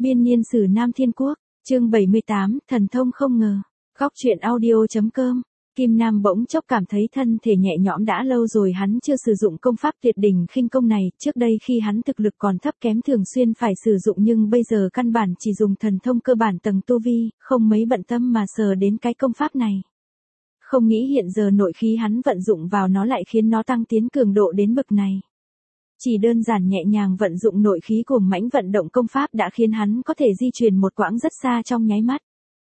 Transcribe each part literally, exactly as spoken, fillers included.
Biên niên sử Nam Thiên Quốc, chương bảy mươi tám, thần thông không ngờ. Góc truyện audio.com. Kim Nam bỗng chốc cảm thấy thân thể nhẹ nhõm, đã lâu rồi hắn chưa sử dụng công pháp tuyệt đỉnh khinh công này, trước đây khi hắn thực lực còn thấp kém thường xuyên phải sử dụng, nhưng bây giờ căn bản chỉ dùng thần thông cơ bản tầng tu vi, không mấy bận tâm mà sờ đến cái công pháp này. Không nghĩ hiện giờ nội khí hắn vận dụng vào nó lại khiến nó tăng tiến cường độ đến bậc này. Chỉ đơn giản nhẹ nhàng vận dụng nội khí cuồng mãnh vận động công pháp đã khiến hắn có thể di chuyển một quãng rất xa trong nháy mắt.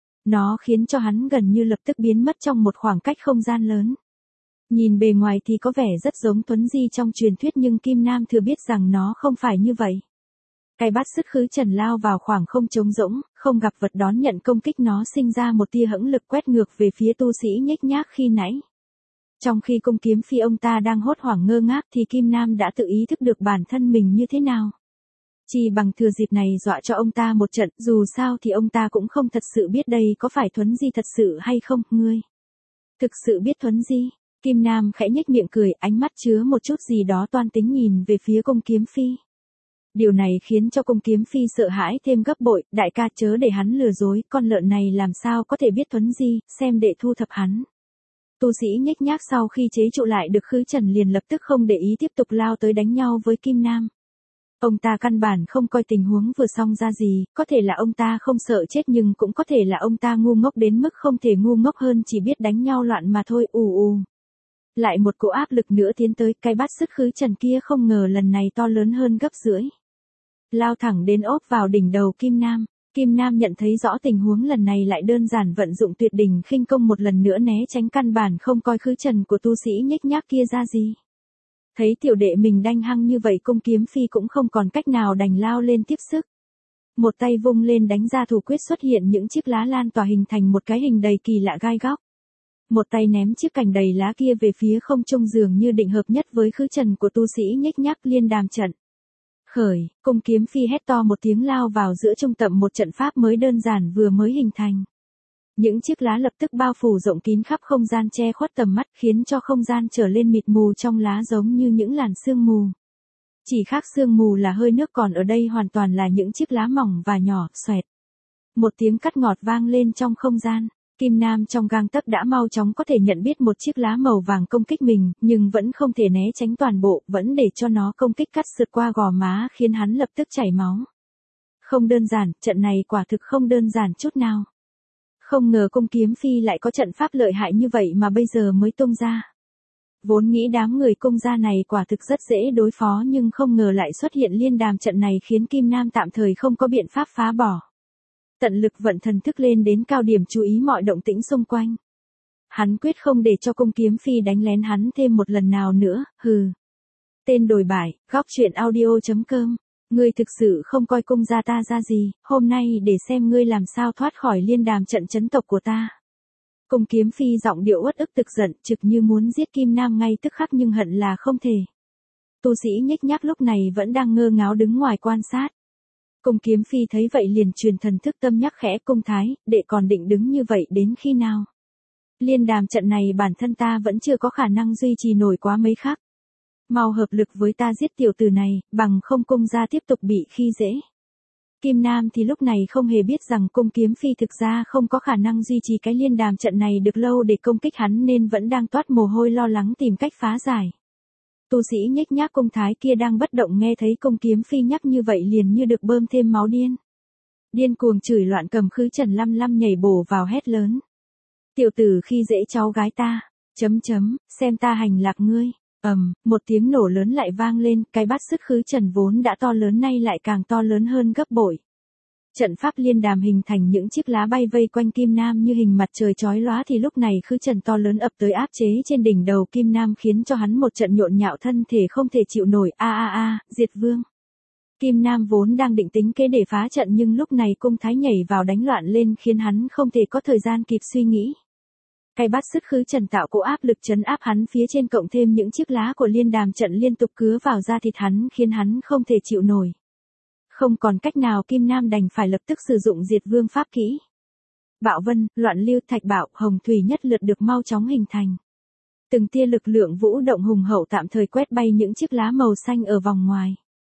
Nó khiến cho hắn gần như lập tức biến mất trong một khoảng cách không gian lớn. Nhìn bề ngoài thì có vẻ rất giống Tuấn Di trong truyền thuyết, nhưng Kim Nam thừa biết rằng nó không phải như vậy. Cái bát sức khứ trần lao vào khoảng không trống rỗng, không gặp vật đón nhận công kích, nó sinh ra một tia hững lực quét ngược về phía tu sĩ nhếch nhác khi nãy. Trong khi cung kiếm phi ông ta đang hốt hoảng ngơ ngác thì Kim Nam đã tự ý thức được bản thân mình như thế nào. Chỉ bằng thừa dịp này dọa cho ông ta một trận, dù sao thì ông ta cũng không thật sự biết đây có phải Thuấn Di thật sự hay không. Ngươi thực sự biết Thuấn Di? Kim Nam khẽ nhếch miệng cười, ánh mắt chứa một chút gì đó toan tính nhìn về phía cung kiếm phi. Điều này khiến cho cung kiếm phi sợ hãi thêm gấp bội, đại ca chớ để hắn lừa dối, con lợn này làm sao có thể biết Thuấn Di, xem để thu thập hắn. Tu sĩ nhếch nhác sau khi chế trụ lại được khứ trần liền lập tức không để ý tiếp tục lao tới đánh nhau với Kim Nam. Ông ta căn bản không coi tình huống vừa xong ra gì, có thể là ông ta không sợ chết nhưng cũng có thể là ông ta ngu ngốc đến mức không thể ngu ngốc hơn, chỉ biết đánh nhau loạn mà thôi. Ù ù. Lại một cỗ áp lực nữa tiến tới, cái bát sức khứ trần kia không ngờ lần này to lớn hơn gấp rưỡi. Lao thẳng đến ốp vào đỉnh đầu Kim Nam. Kim Nam nhận thấy rõ tình huống lần này lại đơn giản vận dụng tuyệt đỉnh khinh công một lần nữa né tránh, căn bản không coi khứ trần của tu sĩ nhếch nhác kia ra gì. Thấy tiểu đệ mình đanh hăng như vậy, cung kiếm phi cũng không còn cách nào đành lao lên tiếp sức. Một tay vung lên đánh ra thủ quyết, xuất hiện những chiếc lá lan tỏa hình thành một cái hình đầy kỳ lạ gai góc. Một tay ném chiếc cành đầy lá kia về phía không trung, dường như định hợp nhất với khứ trần của tu sĩ nhếch nhác. Liên đàm trận khởi, cung kiếm phi hét to một tiếng lao vào giữa trung tâm một trận pháp mới đơn giản vừa mới hình thành. Những chiếc lá lập tức bao phủ rộng kín khắp không gian, che khuất tầm mắt, khiến cho không gian trở lên mịt mù trong lá giống như những làn sương mù. Chỉ khác sương mù là hơi nước, còn ở đây hoàn toàn là những chiếc lá mỏng và nhỏ. Xoẹt. Một tiếng cắt ngọt vang lên trong không gian. Kim Nam trong gang tấc đã mau chóng có thể nhận biết một chiếc lá màu vàng công kích mình, nhưng vẫn không thể né tránh toàn bộ, vẫn để cho nó công kích cắt sượt qua gò má, khiến hắn lập tức chảy máu. Không đơn giản, trận này quả thực không đơn giản chút nào. Không ngờ cung kiếm phi lại có trận pháp lợi hại như vậy mà bây giờ mới tung ra. Vốn nghĩ đám người cung gia này quả thực rất dễ đối phó, nhưng không ngờ lại xuất hiện liên đàm trận này, khiến Kim Nam tạm thời không có biện pháp phá bỏ. Tận lực vận thần thức lên đến cao điểm, chú ý mọi động tĩnh xung quanh. Hắn quyết không để cho cung kiếm phi đánh lén hắn thêm một lần nào nữa. Hừ. Tên đồi bại, góc truyện audio.com. Ngươi thực sự không coi cung gia ta ra gì, hôm nay để xem ngươi làm sao thoát khỏi liên đàm trận chấn tộc của ta. Cung kiếm phi giọng điệu uất ức tức giận, trực như muốn giết Kim Nam ngay tức khắc, nhưng hận là không thể. Tu sĩ nhếch nhác lúc này vẫn đang ngơ ngáo đứng ngoài quan sát. Cung kiếm phi thấy vậy liền truyền thần thức tâm nhắc khẽ, cung thái, đệ còn định đứng như vậy đến khi nào? Liên đàm trận này bản thân ta vẫn chưa có khả năng duy trì nổi quá mấy khắc. Mau hợp lực với ta giết tiểu tử này, bằng không cung gia tiếp tục bị khi dễ. Kim Nam thì lúc này không hề biết rằng cung kiếm phi thực ra không có khả năng duy trì cái liên đàm trận này được lâu để công kích hắn, nên vẫn đang toát mồ hôi lo lắng tìm cách phá giải. Tu sĩ nhếch nhác cung thái kia đang bất động, nghe thấy cung kiếm phi nhắc như vậy liền như được bơm thêm máu điên. Điên cuồng chửi loạn, cầm khứ trần lăm lăm nhảy bổ vào hét lớn. Tiểu tử khi dễ cháu gái ta, chấm chấm, xem ta hành lạc ngươi. Ầm, um, một tiếng nổ lớn lại vang lên, cái bát sức khứ trần vốn đã to lớn nay lại càng to lớn hơn gấp bội. Trận pháp liên đàm hình thành những chiếc lá bay vây quanh Kim Nam như hình mặt trời chói lóa, thì lúc này khứ trần to lớn ập tới áp chế trên đỉnh đầu Kim Nam, khiến cho hắn một trận nhộn nhạo, thân thể không thể chịu nổi. A a a, Diệt Vương. Kim Nam vốn đang định tính kế để phá trận, nhưng lúc này cung thái nhảy vào đánh loạn lên, khiến hắn không thể có thời gian kịp suy nghĩ. Cái bát sức khứ trần tạo cỗ áp lực trấn áp hắn phía trên, cộng thêm những chiếc lá của liên đàm trận liên tục cứa vào da thịt hắn, khiến hắn không thể chịu nổi. Không còn cách nào, Kim Nam đành phải lập tức sử dụng Diệt Vương pháp kỹ. Bạo vân, loạn lưu, thạch bạo, hồng thủy nhất lượt được mau chóng hình thành. Từng tia lực lượng vũ động hùng hậu tạm thời quét bay những chiếc lá màu xanh ở vòng ngoài.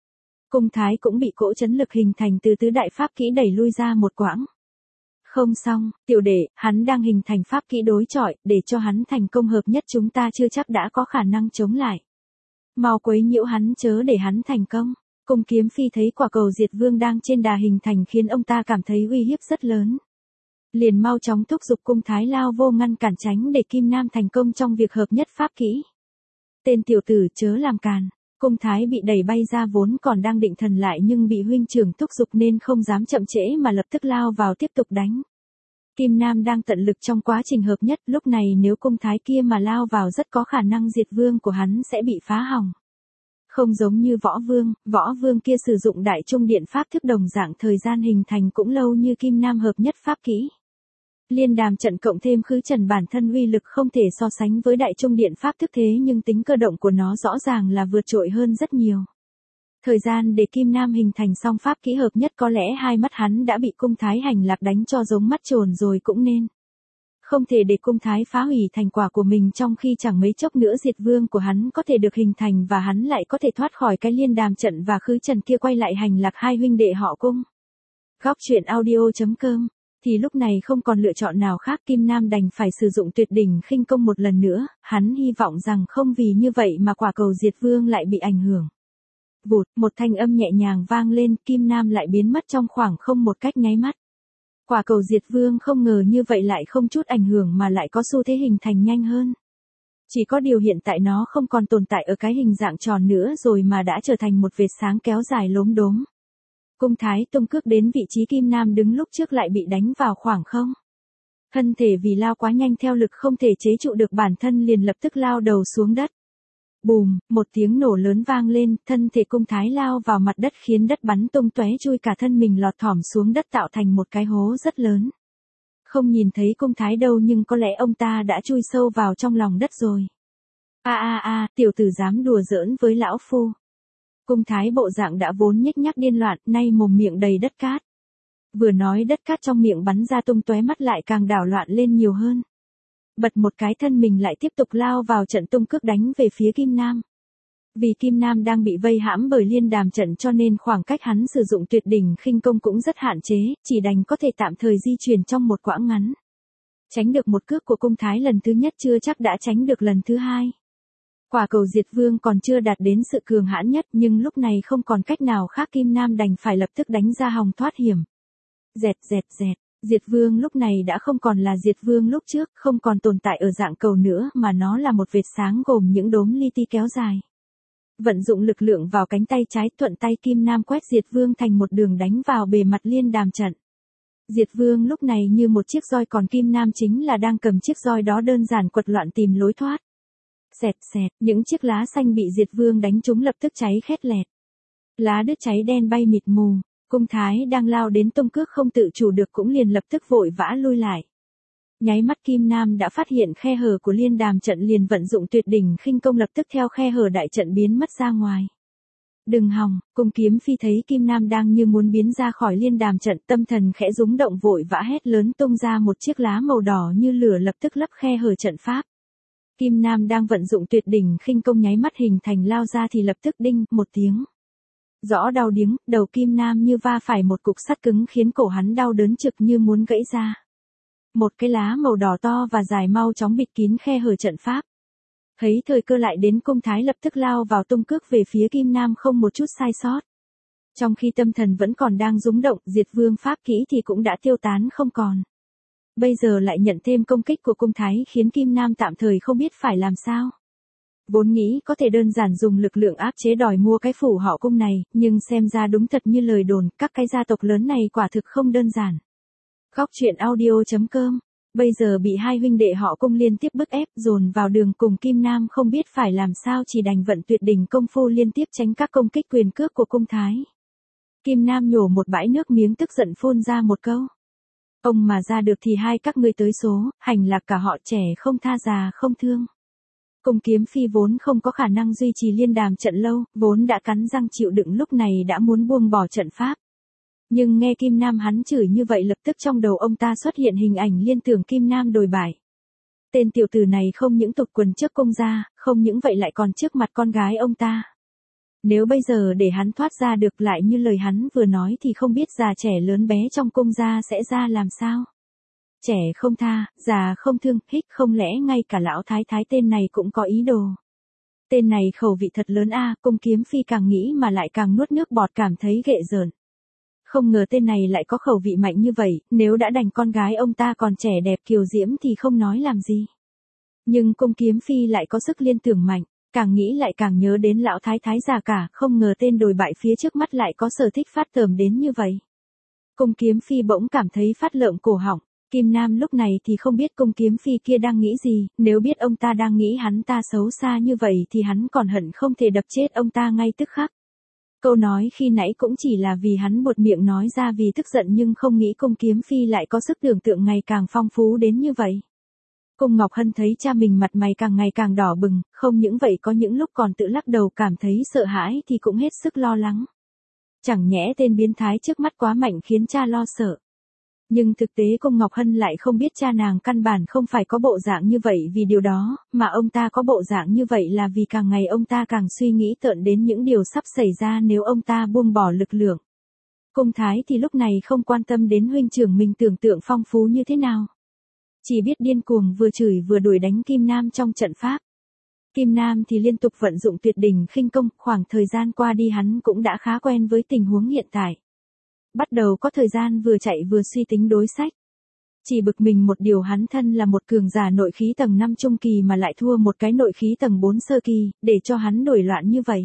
Cung Thái cũng bị cỗ chấn lực hình thành từ tứ đại pháp kỹ đẩy lui ra một quãng. Không xong, tiểu đệ, hắn đang hình thành pháp kỹ đối chọi, để cho hắn thành công hợp nhất chúng ta chưa chắc đã có khả năng chống lại. Mau quấy nhiễu hắn chớ để hắn thành công. Cung Kiếm Phi thấy quả cầu diệt vương đang trên đà hình thành khiến ông ta cảm thấy uy hiếp rất lớn. Liền mau chóng thúc giục Cung Thái lao vô ngăn cản tránh để Kim Nam thành công trong việc hợp nhất pháp kỹ. Tên tiểu tử chớ làm càn. Cung Thái bị đẩy bay ra vốn còn đang định thần lại nhưng bị huynh trưởng thúc giục nên không dám chậm trễ mà lập tức lao vào tiếp tục đánh. Kim Nam đang tận lực trong quá trình hợp nhất, lúc này nếu Cung Thái kia mà lao vào rất có khả năng diệt vương của hắn sẽ bị phá hỏng. Không giống như Võ Vương, Võ Vương kia sử dụng đại trung điện pháp thức đồng dạng thời gian hình thành cũng lâu như Kim Nam hợp nhất pháp kỹ. Liên đàm trận cộng thêm khứ trần bản thân uy lực không thể so sánh với đại trung điện pháp thức thế nhưng tính cơ động của nó rõ ràng là vượt trội hơn rất nhiều. Thời gian để Kim Nam hình thành xong pháp kỹ hợp nhất có lẽ hai mắt hắn đã bị Cung Thái hành lạc đánh cho giống mắt trồn rồi cũng nên. Không thể để Cung Thái phá hủy thành quả của mình trong khi chẳng mấy chốc nữa diệt vương của hắn có thể được hình thành và hắn lại có thể thoát khỏi cái liên đàm trận và khứ trần kia quay lại hành lạc hai huynh đệ họ Cung. Góc truyện audio chấm com Thì lúc này không còn lựa chọn nào khác, Kim Nam đành phải sử dụng tuyệt đỉnh khinh công một lần nữa, hắn hy vọng rằng không vì như vậy mà quả cầu diệt vương lại bị ảnh hưởng. Vụt, một thanh âm nhẹ nhàng vang lên, Kim Nam lại biến mất trong khoảng không một cách nháy mắt. Quả cầu diệt vương không ngờ như vậy lại không chút ảnh hưởng mà lại có xu thế hình thành nhanh hơn. Chỉ có điều hiện tại nó không còn tồn tại ở cái hình dạng tròn nữa rồi mà đã trở thành một vệt sáng kéo dài lốm đốm. Cung Thái tung cước đến vị trí Kim Nam đứng lúc trước lại bị đánh vào khoảng không. Thân thể vì lao quá nhanh theo lực không thể chế trụ được bản thân liền lập tức lao đầu xuống đất. Bùm, một tiếng nổ lớn vang lên, thân thể Cung Thái lao vào mặt đất khiến đất bắn tung tóe chui cả thân mình lọt thỏm xuống đất tạo thành một cái hố rất lớn. Không nhìn thấy Cung Thái đâu nhưng có lẽ ông ta đã chui sâu vào trong lòng đất rồi. A a a, tiểu tử dám đùa giỡn với lão phu. Cung Thái bộ dạng đã vốn nhếch nhác điên loạn, nay mồm miệng đầy đất cát. Vừa nói đất cát trong miệng bắn ra tung tóe mắt lại càng đảo loạn lên nhiều hơn. Bật một cái thân mình lại tiếp tục lao vào trận tung cước đánh về phía Kim Nam. Vì Kim Nam đang bị vây hãm bởi liên đàm trận cho nên khoảng cách hắn sử dụng tuyệt đỉnh khinh công cũng rất hạn chế, chỉ đành có thể tạm thời di chuyển trong một quãng ngắn. Tránh được một cước của Cung Thái lần thứ nhất chưa chắc đã tránh được lần thứ hai. Quả cầu diệt vương còn chưa đạt đến sự cường hãn nhất nhưng lúc này không còn cách nào khác, Kim Nam đành phải lập tức đánh ra hòng thoát hiểm. Dẹt dẹt dẹt, diệt vương lúc này đã không còn là diệt vương lúc trước, không còn tồn tại ở dạng cầu nữa mà nó là một vệt sáng gồm những đốm li ti kéo dài. Vận dụng lực lượng vào cánh tay trái, thuận tay Kim Nam quét diệt vương thành một đường đánh vào bề mặt liên đàm trận. Diệt vương lúc này như một chiếc roi còn Kim Nam chính là đang cầm chiếc roi đó đơn giản quật loạn tìm lối thoát. Xẹt xẹt, những chiếc lá xanh bị diệt vương đánh trúng lập tức cháy khét lẹt. Lá đứt cháy đen bay mịt mù, Cung Thái đang lao đến tung cước không tự chủ được cũng liền lập tức vội vã lui lại. Nháy mắt Kim Nam đã phát hiện khe hở của liên đàm trận liền vận dụng tuyệt đỉnh khinh công lập tức theo khe hở đại trận biến mất ra ngoài. Đừng hòng, Cung Kiếm Phi thấy Kim Nam đang như muốn biến ra khỏi liên đàm trận, tâm thần khẽ rúng động vội vã hét lớn tung ra một chiếc lá màu đỏ như lửa lập tức lấp khe hở trận pháp. Kim Nam đang vận dụng tuyệt đỉnh khinh công nháy mắt hình thành lao ra thì lập tức đinh một tiếng. Rõ đau điếng, đầu Kim Nam như va phải một cục sắt cứng khiến cổ hắn đau đớn trực như muốn gãy ra. Một cái lá màu đỏ to và dài mau chóng bịt kín khe hở trận pháp. Thấy thời cơ lại đến, Cung Thái lập tức lao vào tung cước về phía Kim Nam không một chút sai sót. Trong khi tâm thần vẫn còn đang rúng động, diệt vương pháp kỹ thì cũng đã tiêu tán không còn. Bây giờ lại nhận thêm công kích của Cung Thái khiến Kim Nam tạm thời không biết phải làm sao. Vốn nghĩ có thể đơn giản dùng lực lượng áp chế đòi mua cái phủ họ Cung này, nhưng xem ra đúng thật như lời đồn, các cái gia tộc lớn này quả thực không đơn giản. Góc truyện audio chấm com Bây giờ bị hai huynh đệ họ Cung liên tiếp bức ép dồn vào đường cùng, Kim Nam không biết phải làm sao chỉ đành vận tuyệt đỉnh công phu liên tiếp tránh các công kích quyền cước của Cung Thái. Kim Nam nhổ một bãi nước miếng tức giận phun ra một câu. Ông mà ra được thì hai các ngươi tới số, hành lạc cả họ trẻ không tha già không thương. Cung Kiếm Phi vốn không có khả năng duy trì liên đàm trận lâu, vốn đã cắn răng chịu đựng lúc này đã muốn buông bỏ trận pháp. Nhưng nghe Kim Nam hắn chửi như vậy lập tức trong đầu ông ta xuất hiện hình ảnh liên tưởng Kim Nam đồi bại. Tên tiểu tử này không những tục quần trước cung gia, không những vậy lại còn trước mặt con gái ông ta. Nếu bây giờ để hắn thoát ra được lại như lời hắn vừa nói thì không biết già trẻ lớn bé trong cung gia sẽ ra làm sao. Trẻ không tha, già không thương, hích không lẽ ngay cả lão thái thái tên này cũng có ý đồ. Tên này khẩu vị thật lớn a, Cung Kiếm Phi càng nghĩ mà lại càng nuốt nước bọt cảm thấy ghệ rợn. Không ngờ tên này lại có khẩu vị mạnh như vậy, nếu đã đành con gái ông ta còn trẻ đẹp kiều diễm thì không nói làm gì. Nhưng Cung Kiếm Phi lại có sức liên tưởng mạnh, càng nghĩ lại càng nhớ đến lão thái thái già cả, không ngờ tên đồi bại phía trước mắt lại có sở thích phát tởm đến như vậy. Cung Kiếm Phi bỗng cảm thấy phát lợm cổ họng. Kim Nam lúc này thì không biết Cung Kiếm Phi kia đang nghĩ gì, nếu biết ông ta đang nghĩ hắn ta xấu xa như vậy thì hắn còn hận không thể đập chết ông ta ngay tức khắc. Câu nói khi nãy cũng chỉ là vì hắn buột miệng nói ra vì tức giận nhưng không nghĩ Cung Kiếm Phi lại có sức tưởng tượng ngày càng phong phú đến như vậy. Cung Ngọc Hân thấy cha mình mặt mày càng ngày càng đỏ bừng, không những vậy có những lúc còn tự lắc đầu cảm thấy sợ hãi thì cũng hết sức lo lắng. Chẳng nhẽ tên biến thái trước mắt quá mạnh khiến cha lo sợ. Nhưng thực tế Cung Ngọc Hân lại không biết cha nàng căn bản không phải có bộ dạng như vậy vì điều đó, mà ông ta có bộ dạng như vậy là vì càng ngày ông ta càng suy nghĩ tợn đến những điều sắp xảy ra nếu ông ta buông bỏ lực lượng. Cung Thái thì lúc này không quan tâm đến huynh trưởng mình tưởng tượng phong phú như thế nào. Chỉ biết điên cuồng vừa chửi vừa đuổi đánh Kim Nam trong trận pháp. Kim Nam thì liên tục vận dụng tuyệt đỉnh khinh công, khoảng thời gian qua đi hắn cũng đã khá quen với tình huống hiện tại. Bắt đầu có thời gian vừa chạy vừa suy tính đối sách. Chỉ bực mình một điều hắn thân là một cường giả nội khí tầng năm trung kỳ mà lại thua một cái nội khí tầng bốn sơ kỳ, để cho hắn nổi loạn như vậy.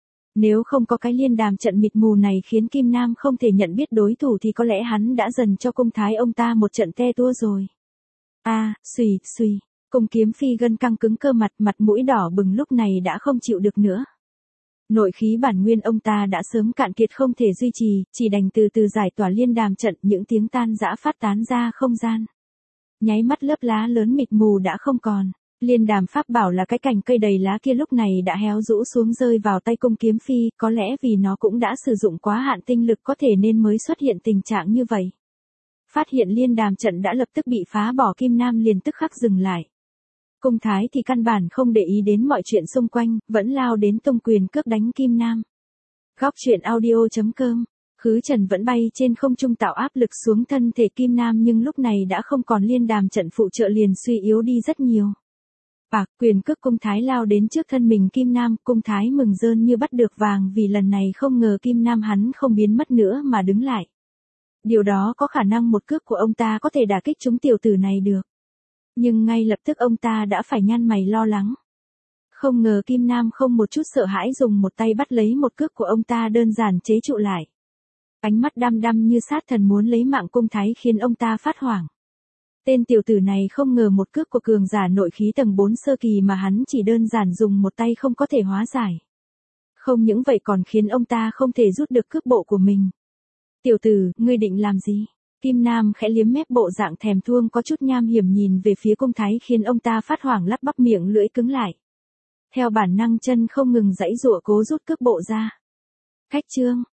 Nếu không có cái liên đàm trận mịt mù này khiến Kim Nam không thể nhận biết đối thủ thì có lẽ hắn đã dần cho Cung Thái ông ta một trận te tua rồi. A, à, suy, suy, Cung Kiếm Phi gân căng cứng cơ mặt, mặt mũi đỏ bừng lúc này đã không chịu được nữa. Nội khí bản nguyên ông ta đã sớm cạn kiệt không thể duy trì, chỉ đành từ từ giải tỏa liên đàm trận, những tiếng tan rã phát tán ra không gian. Nháy mắt lớp lá lớn mịt mù đã không còn, liên đàm pháp bảo là cái cành cây đầy lá kia lúc này đã héo rũ xuống rơi vào tay Cung Kiếm Phi, có lẽ vì nó cũng đã sử dụng quá hạn tinh lực có thể nên mới xuất hiện tình trạng như vậy. Phát hiện liên đàm trận đã lập tức bị phá bỏ, Kim Nam liền tức khắc dừng lại. Cung Thái thì căn bản không để ý đến mọi chuyện xung quanh, vẫn lao đến tung quyền cướp đánh Kim Nam. Góc truyện audio chấm com, Khứ Trần vẫn bay trên không trung tạo áp lực xuống thân thể Kim Nam nhưng lúc này đã không còn liên đàm trận phụ trợ liền suy yếu đi rất nhiều. Bạc quyền cước Cung Thái lao đến trước thân mình Kim Nam, Cung Thái mừng rơn như bắt được vàng vì lần này không ngờ Kim Nam hắn không biến mất nữa mà đứng lại. Điều đó có khả năng một cước của ông ta có thể đả kích chúng tiểu tử này được. Nhưng ngay lập tức ông ta đã phải nhăn mày lo lắng. Không ngờ Kim Nam không một chút sợ hãi dùng một tay bắt lấy một cước của ông ta đơn giản chế trụ lại. Ánh mắt đăm đăm như sát thần muốn lấy mạng Cung Thái khiến ông ta phát hoảng. Tên tiểu tử này không ngờ một cước của cường giả nội khí tầng bốn sơ kỳ mà hắn chỉ đơn giản dùng một tay không có thể hóa giải. Không những vậy còn khiến ông ta không thể rút được cước bộ của mình. Tiểu tử, ngươi định làm gì? Kim Nam khẽ liếm mép bộ dạng thèm thuông có chút nham hiểm nhìn về phía Cung Thái khiến ông ta phát hoảng lắp bắp miệng lưỡi cứng lại. Theo bản năng chân không ngừng giãy giụa cố rút cước bộ ra. Khách trương,